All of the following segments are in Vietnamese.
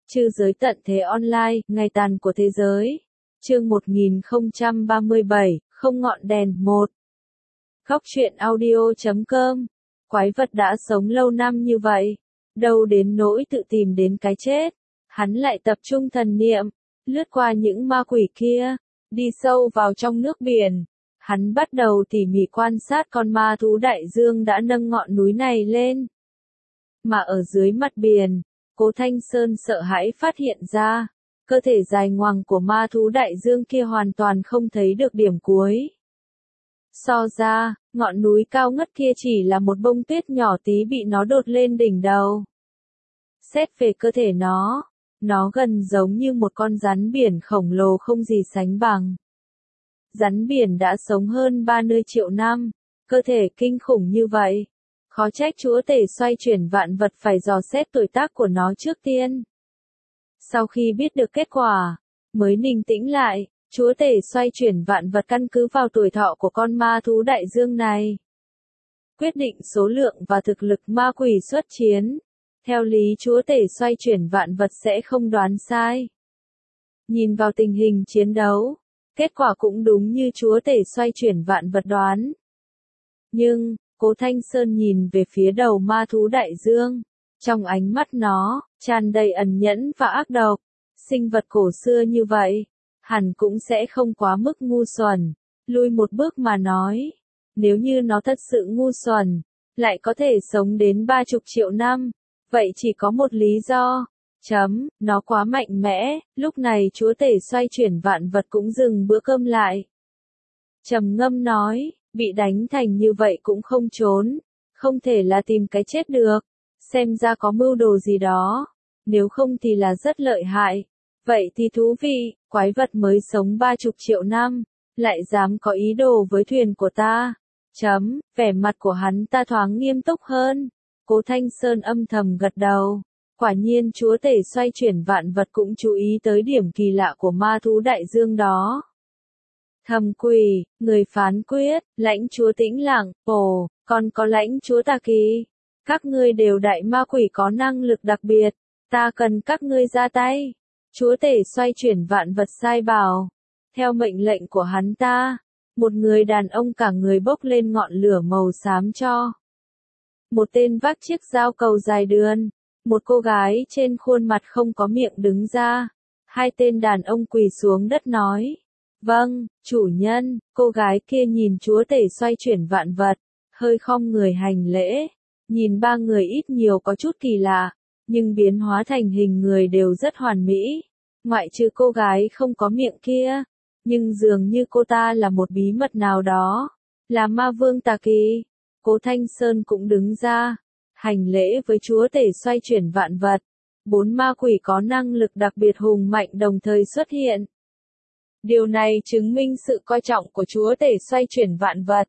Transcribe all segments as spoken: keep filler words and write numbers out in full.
Trư giới tận thế online, ngày tàn của thế giới. Chương một nghìn không trăm ba mươi bảy, không ngọn đèn, một. Góc truyện audio chấm com. Quái vật đã sống lâu năm như vậy, đâu đến nỗi tự tìm đến cái chết. Hắn lại tập trung thần niệm, lướt qua những ma quỷ kia, đi sâu vào trong nước biển. Hắn bắt đầu tỉ mỉ quan sát con ma thú đại dương đã nâng ngọn núi này lên. Mà ở dưới mặt biển, Cố Thanh Sơn sợ hãi phát hiện ra, cơ thể dài ngoằng của ma thú đại dương kia hoàn toàn không thấy được điểm cuối. So ra, ngọn núi cao ngất kia chỉ là một bông tuyết nhỏ tí bị nó đột lên đỉnh đầu. Xét về cơ thể nó, nó gần giống như một con rắn biển khổng lồ không gì sánh bằng. Rắn biển đã sống hơn ba mươi triệu năm, cơ thể kinh khủng như vậy. Khó trách chúa tể xoay chuyển vạn vật phải dò xét tuổi tác của nó trước tiên. Sau khi biết được kết quả, mới ninh tĩnh lại, chúa tể xoay chuyển vạn vật căn cứ vào tuổi thọ của con ma thú đại dương này. Quyết định số lượng và thực lực ma quỷ xuất chiến. Theo lý chúa tể xoay chuyển vạn vật sẽ không đoán sai. Nhìn vào tình hình chiến đấu, kết quả cũng đúng như chúa tể xoay chuyển vạn vật đoán. Nhưng, Cố Thanh Sơn nhìn về phía đầu ma thú đại dương. Trong ánh mắt nó, tràn đầy ẩn nhẫn và ác độc. Sinh vật cổ xưa như vậy, hẳn cũng sẽ không quá mức ngu xuẩn. Lui một bước mà nói, nếu như nó thật sự ngu xuẩn, lại có thể sống đến ba chục triệu năm, vậy chỉ có một lý do. Chấm, nó quá mạnh mẽ. Lúc này chúa tể xoay chuyển vạn vật cũng dừng bữa cơm lại. Trầm ngâm nói, bị đánh thành như vậy cũng không trốn, không thể là tìm cái chết được, xem ra có mưu đồ gì đó, nếu không thì là rất lợi hại. Vậy thì thú vị, quái vật mới sống ba chục triệu năm, lại dám có ý đồ với thuyền của ta. Chấm, vẻ mặt của hắn ta thoáng nghiêm túc hơn. Cố Thanh Sơn âm thầm gật đầu. Quả nhiên chúa tể xoay chuyển vạn vật cũng chú ý tới điểm kỳ lạ của ma thú đại dương đó. Thầm quỷ, người phán quyết, lãnh chúa tĩnh lặng, ồ, còn có lãnh chúa tà kỳ. Các ngươi đều đại ma quỷ có năng lực đặc biệt, ta cần các ngươi ra tay. Chúa tể xoay chuyển vạn vật sai bảo. Theo mệnh lệnh của hắn ta, một người đàn ông cả người bốc lên ngọn lửa màu xám cho. Một tên vác chiếc dao cầu dài đườn, một cô gái trên khuôn mặt không có miệng đứng ra. Hai tên đàn ông quỳ xuống đất nói. Vâng, chủ nhân. Cô gái kia nhìn chúa tể xoay chuyển vạn vật, hơi khom người hành lễ. Nhìn ba người ít nhiều có chút kỳ lạ, nhưng biến hóa thành hình người đều rất hoàn mỹ. Ngoại trừ cô gái không có miệng kia, nhưng dường như cô ta là một bí mật nào đó, là ma vương tà kỳ. Cố Thanh Sơn cũng đứng ra, hành lễ với chúa tể xoay chuyển vạn vật. Bốn ma quỷ có năng lực đặc biệt hùng mạnh đồng thời xuất hiện. Điều này chứng minh sự coi trọng của chúa tể xoay chuyển vạn vật.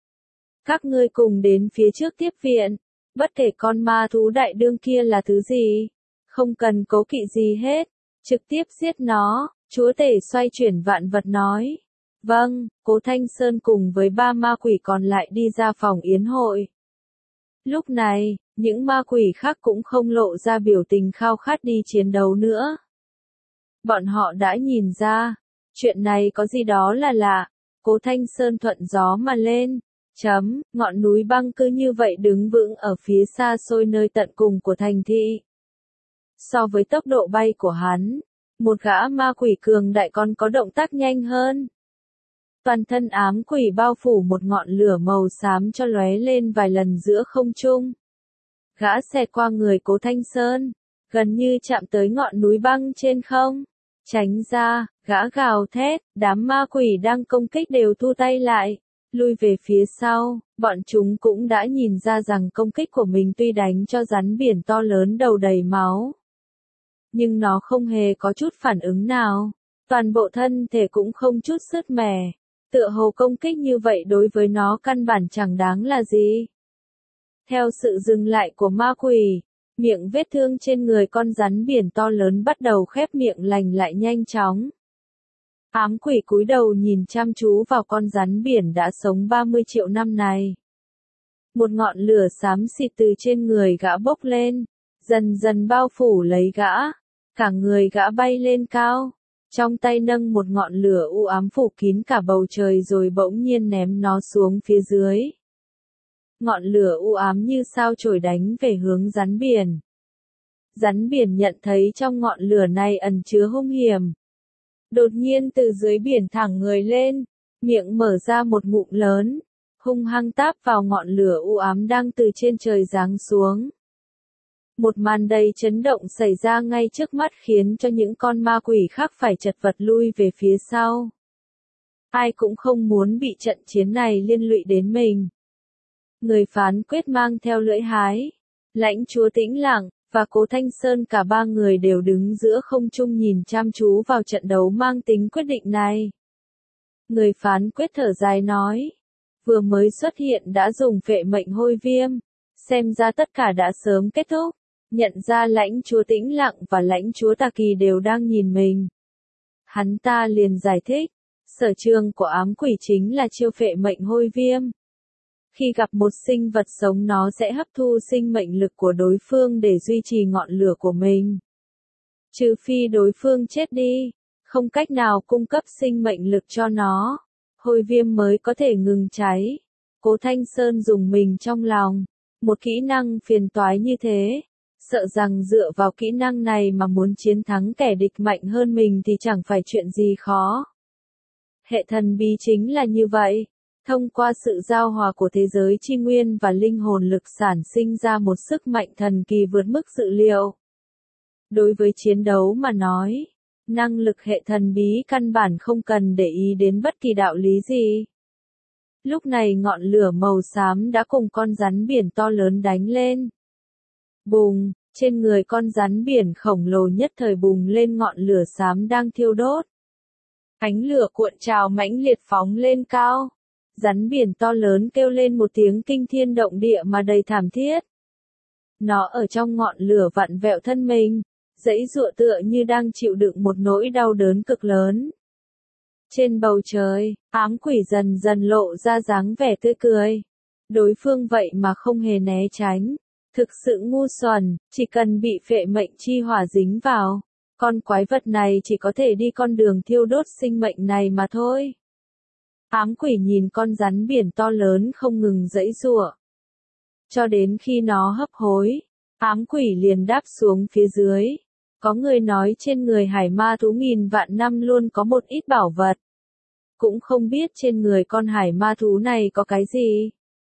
Các ngươi cùng đến phía trước tiếp viện, bất kể con ma thú đại đương kia là thứ gì, không cần cố kỵ gì hết, trực tiếp giết nó, chúa tể xoay chuyển vạn vật nói. Vâng, Cố Thanh Sơn cùng với ba ma quỷ còn lại đi ra phòng yến hội. Lúc này, những ma quỷ khác cũng không lộ ra biểu tình khao khát đi chiến đấu nữa. Bọn họ đã nhìn ra, chuyện này có gì đó là lạ. Cố Thanh Sơn thuận gió mà lên. Chấm, ngọn núi băng cứ như vậy đứng vững ở phía xa xôi nơi tận cùng của thành thị. So với tốc độ bay của hắn, một gã ma quỷ cường đại còn có động tác nhanh hơn. Toàn thân ám quỷ bao phủ một ngọn lửa màu xám cho lóe lên vài lần giữa không trung. Gã xẹt qua người Cố Thanh Sơn, gần như chạm tới ngọn núi băng trên không. Tránh ra, gã gào thét, đám ma quỷ đang công kích đều thu tay lại, lui về phía sau. Bọn chúng cũng đã nhìn ra rằng công kích của mình tuy đánh cho rắn biển to lớn đầu đầy máu, nhưng nó không hề có chút phản ứng nào. Toàn bộ thân thể cũng không chút sứt mẻ. Tựa hồ công kích như vậy đối với nó căn bản chẳng đáng là gì. Theo sự dừng lại của ma quỷ, miệng vết thương trên người con rắn biển to lớn bắt đầu khép miệng lành lại nhanh chóng. Ám quỷ cúi đầu nhìn chăm chú vào con rắn biển đã sống ba mươi triệu năm này. Một ngọn lửa xám xịt từ trên người gã bốc lên, dần dần bao phủ lấy gã. Cả người gã bay lên cao, trong tay nâng một ngọn lửa u ám phủ kín cả bầu trời rồi bỗng nhiên ném nó xuống phía dưới. Ngọn lửa u ám như sao chổi đánh về hướng rắn biển. Rắn biển nhận thấy trong ngọn lửa này ẩn chứa hung hiểm. Đột nhiên từ dưới biển thẳng người lên, miệng mở ra một ngụm lớn, hung hăng táp vào ngọn lửa u ám đang từ trên trời giáng xuống. Một màn đầy chấn động xảy ra ngay trước mắt khiến cho những con ma quỷ khác phải chật vật lui về phía sau. Ai cũng không muốn bị trận chiến này liên lụy đến mình. Người phán quyết mang theo lưỡi hái, Lãnh Chúa Tĩnh Lặng, và Cố Thanh Sơn, cả ba người đều đứng giữa không trung nhìn chăm chú vào trận đấu mang tính quyết định này. Người phán quyết thở dài nói, vừa mới xuất hiện đã dùng phệ mệnh hôi viêm, xem ra tất cả đã sớm kết thúc. Nhận ra Lãnh Chúa Tĩnh Lặng và Lãnh Chúa Tà Kỳ đều đang nhìn mình. Hắn ta liền giải thích, sở trường của ám quỷ chính là chiêu phệ mệnh hôi viêm. Khi gặp một sinh vật sống nó sẽ hấp thu sinh mệnh lực của đối phương để duy trì ngọn lửa của mình. Trừ phi đối phương chết đi, không cách nào cung cấp sinh mệnh lực cho nó, hôi viêm mới có thể ngừng cháy. Cố Thanh Sơn dùng mình trong lòng, một kỹ năng phiền toái như thế. Sợ rằng dựa vào kỹ năng này mà muốn chiến thắng kẻ địch mạnh hơn mình thì chẳng phải chuyện gì khó. Hệ thần bí chính là như vậy. Thông qua sự giao hòa của thế giới chi nguyên và linh hồn lực sản sinh ra một sức mạnh thần kỳ vượt mức dự liệu. Đối với chiến đấu mà nói, năng lực hệ thần bí căn bản không cần để ý đến bất kỳ đạo lý gì. Lúc này ngọn lửa màu xám đã cùng con rắn biển to lớn đánh lên. Bùng, trên người con rắn biển khổng lồ nhất thời bùng lên ngọn lửa xám đang thiêu đốt. Ánh lửa cuộn trào mãnh liệt phóng lên cao. Rắn biển to lớn kêu lên một tiếng kinh thiên động địa mà đầy thảm thiết. Nó ở trong ngọn lửa vặn vẹo thân mình, giãy giụa tựa như đang chịu đựng một nỗi đau đớn cực lớn. Trên bầu trời, ám quỷ dần dần lộ ra dáng vẻ tươi cười. Đối phương vậy mà không hề né tránh. Thực sự ngu xuẩn, chỉ cần bị phệ mệnh chi hỏa dính vào, con quái vật này chỉ có thể đi con đường thiêu đốt sinh mệnh này mà thôi. Ám quỷ nhìn con rắn biển to lớn không ngừng giãy giụa. Cho đến khi nó hấp hối, ám quỷ liền đáp xuống phía dưới. Có người nói trên người hải ma thú nghìn vạn năm luôn có một ít bảo vật. Cũng không biết trên người con hải ma thú này có cái gì.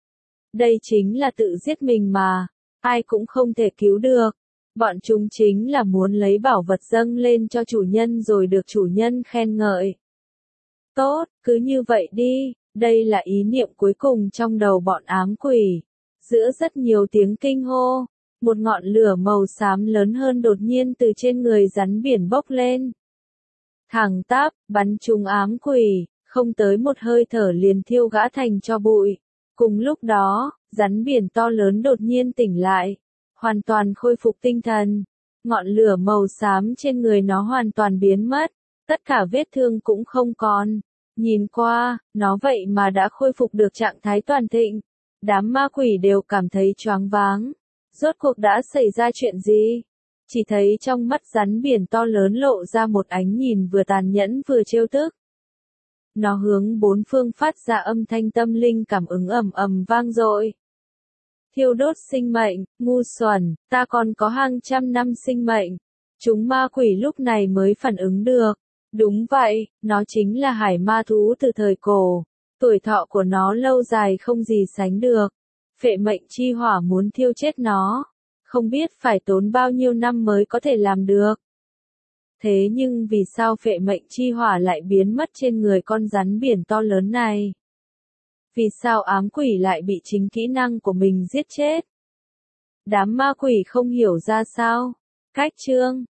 Đây chính là tự giết mình mà. Ai cũng không thể cứu được. Bọn chúng chính là muốn lấy bảo vật dâng lên cho chủ nhân rồi được chủ nhân khen ngợi. Tốt, cứ như vậy đi, đây là ý niệm cuối cùng trong đầu bọn ám quỷ. Giữa rất nhiều tiếng kinh hô, một ngọn lửa màu xám lớn hơn đột nhiên từ trên người rắn biển bốc lên. Thẳng tắp, bắn trúng ám quỷ, không tới một hơi thở liền thiêu gã thành tro bụi. Cùng lúc đó, rắn biển to lớn đột nhiên tỉnh lại, hoàn toàn khôi phục tinh thần. Ngọn lửa màu xám trên người nó hoàn toàn biến mất, tất cả vết thương cũng không còn. Nhìn qua, nó vậy mà đã khôi phục được trạng thái toàn thịnh. Đám ma quỷ đều cảm thấy choáng váng. Rốt cuộc đã xảy ra chuyện gì? Chỉ thấy trong mắt rắn biển to lớn lộ ra một ánh nhìn vừa tàn nhẫn vừa trêu tức. Nó hướng bốn phương phát ra âm thanh tâm linh cảm ứng ầm ầm vang dội. Thiêu đốt sinh mệnh, ngu xuẩn, ta còn có hàng trăm năm sinh mệnh. Chúng ma quỷ lúc này mới phản ứng được. Đúng vậy, nó chính là hải ma thú từ thời cổ. Tuổi thọ của nó lâu dài không gì sánh được. Phệ mệnh chi hỏa muốn thiêu chết nó. Không biết phải tốn bao nhiêu năm mới có thể làm được. Thế nhưng vì sao phệ mệnh chi hỏa lại biến mất trên người con rắn biển to lớn này? Vì sao ám quỷ lại bị chính kỹ năng của mình giết chết? Đám ma quỷ không hiểu ra sao. Cách chương